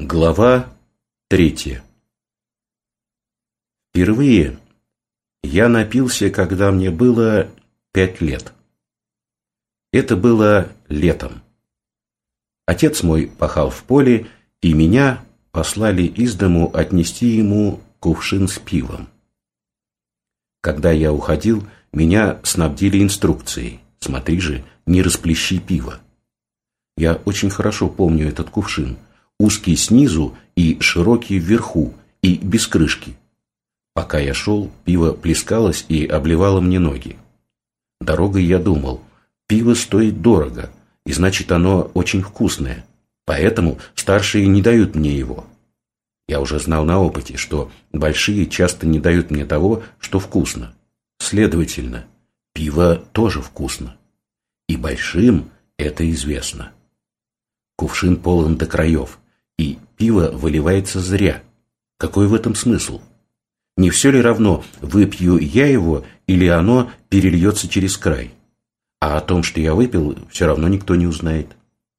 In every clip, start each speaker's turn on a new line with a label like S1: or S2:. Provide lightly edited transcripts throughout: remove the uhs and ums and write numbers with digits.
S1: Глава 3. Впервые я напился, когда мне было 5 лет. Это было летом. Отец мой пахал в поле, и меня послали из дому отнести ему кувшин с пивом. Когда я уходил, меня снабдили инструкцией: смотри же, не расплещи пиво. Я очень хорошо помню этот кувшин. Узкий снизу и широкий вверху, и без крышки. Пока я шел, пиво плескалось и обливало мне ноги. Дорогой я думал: пиво стоит дорого, и значит, оно очень вкусное, поэтому старшие не дают мне его. Я уже знал на опыте, что большие часто не дают мне того, что вкусно. Следовательно, пиво тоже вкусно. И большим это известно. Кувшин полон до краев, и пиво выливается зря. Какой в этом смысл? Не все ли равно, выпью я его, или оно перельется через край? А о том, что я выпил, все равно никто не узнает.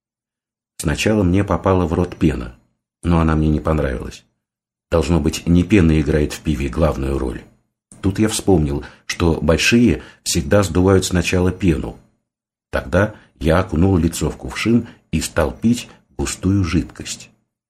S1: Сначала мне попала в рот пена, но она мне не понравилась. Должно быть, не пена играет в пиве главную роль. Тут я вспомнил, что большие всегда сдувают сначала пену. Тогда я окунул лицо в кувшин и стал пить густую жидкость.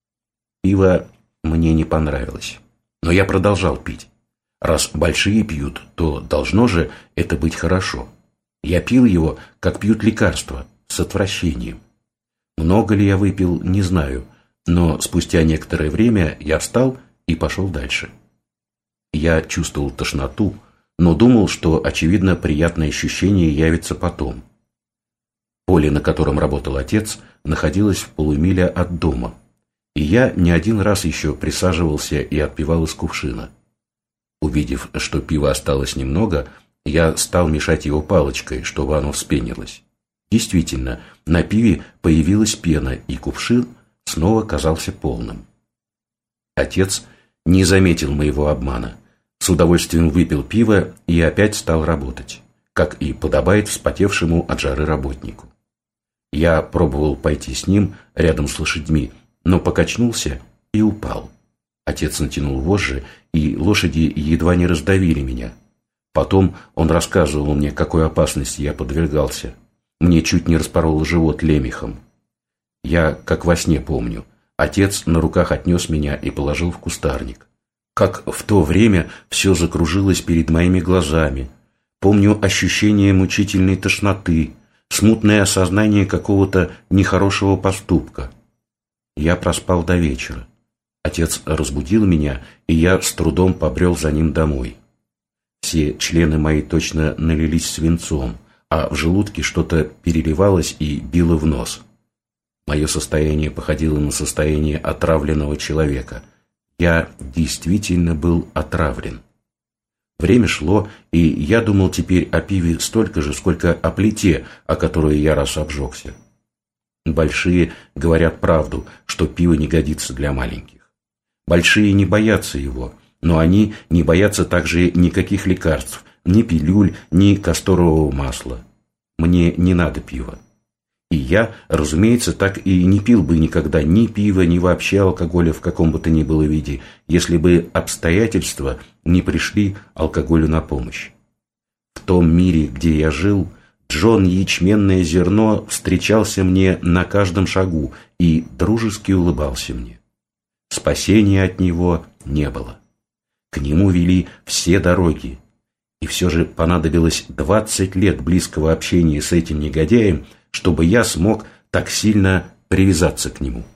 S1: Пиво мне не понравилось, но я продолжал пить. Раз большие пьют, то должно же это быть хорошо. Я пил его, как пьют лекарство, с отвращением. Много ли я выпил, не знаю, но спустя некоторое время я встал и пошел дальше. Я чувствовал тошноту, но думал, что, очевидно, приятное ощущение явится потом. Поле, на котором работал отец, находилось в полумиле от дома, и я не один раз еще присаживался и отпивал из кувшина. Увидев, что пива осталось немного, я стал мешать его палочкой, чтобы оно вспенилось. Действительно, на пиве появилась пена, и кувшин снова казался полным. Отец не заметил моего обмана, с удовольствием выпил пиво и опять стал работать, как и подобает вспотевшему от жары работнику. Я пробовал пойти с ним рядом с лошадьми, но покачнулся и упал. Отец натянул вожжи, и лошади едва не раздавили меня. Потом он рассказывал мне, какой опасности я подвергался. Мне чуть не распорол живот лемехом. Я, как во сне, помню. Отец на руках отнес меня и положил в кустарник. Как в то время все закружилось перед моими глазами. Помню ощущение мучительной тошноты, смутное осознание какого-то нехорошего поступка. Я проспал до вечера. Отец разбудил меня, и я с трудом побрел за ним домой. Все члены мои точно налились свинцом, а в желудке что-то переливалось и било в нос. Мое состояние походило на состояние отравленного человека. Я действительно был отравлен. Время шло, и я думал теперь о пиве столько же, сколько о плите, о которой я раз обжегся. Большие говорят правду, что пиво не годится для маленьких. Большие не боятся его, но они не боятся также никаких лекарств, ни пилюль, ни касторового масла. Мне не надо пива. И я, разумеется, так и не пил бы никогда ни пива, ни вообще алкоголя в каком бы то ни было виде, если бы обстоятельства не пришли алкоголю на помощь. В том мире, где я жил, Джон ячменное зерно встречался мне на каждом шагу и дружески улыбался мне. Спасения от него не было. К нему вели все дороги. И все же понадобилось 20 лет близкого общения с этим негодяем, чтобы я смог так сильно привязаться к нему.